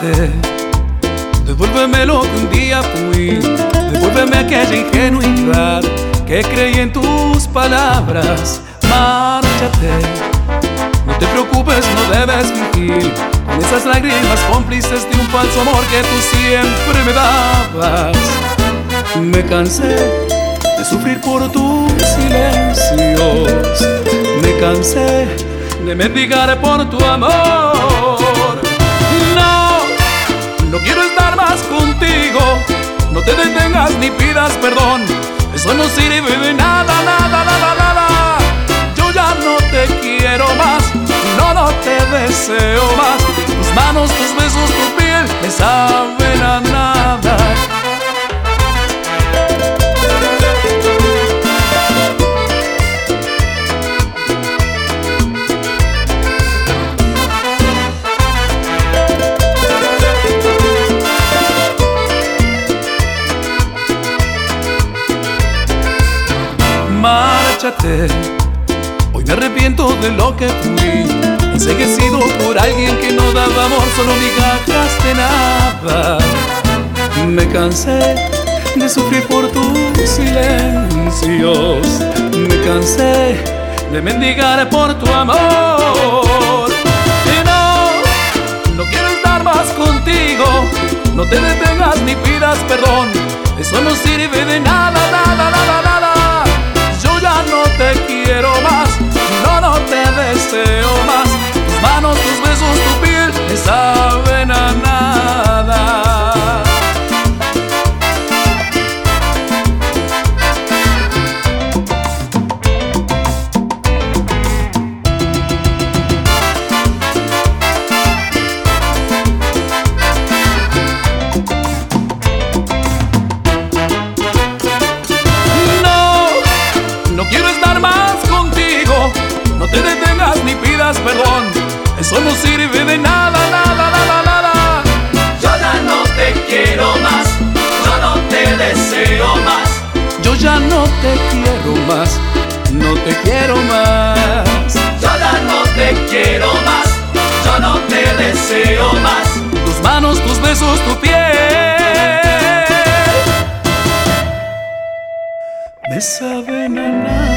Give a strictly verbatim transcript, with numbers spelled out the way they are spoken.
Márchate, devuélveme lo que un día fui, devuélveme aquella ingenuidad que creí en tus palabras. Márchate, no te preocupes, no debes fingir con esas lágrimas cómplices de un falso amor que tú siempre me dabas. Me cansé de sufrir por tus silencios, me cansé de mendigar por tu amor. No, no quiero estar más contigo, no te detengas ni pidas perdón, eso no sirve de nada, nada, nada, nada. Yo ya no te quiero más, no, no te deseo más. Tus manos, tus besos, tu piel me saben a nada. Márchate, hoy me arrepiento de lo que fui, enceguecido por alguien que no daba amor, solo migajas de nada. Me cansé de sufrir por tus silencios, me cansé de mendigar por tu amor. Y no, no quiero estar más contigo, no te detengas ni pidas perdón, eso no sirve de nada, nada, nada, nada. No te quiero más, no, no te deseo más. Tus manos, tus besos, tu piel me saben a nada. No te detengas ni pidas perdón, eso no sirve de nada, nada, nada, nada. Yo ya no te quiero más, yo no te deseo más. Yo ya no te quiero más, no te quiero más. Yo ya no te quiero más, yo no te deseo más. Tus manos, tus besos, tu piel me saben a nada.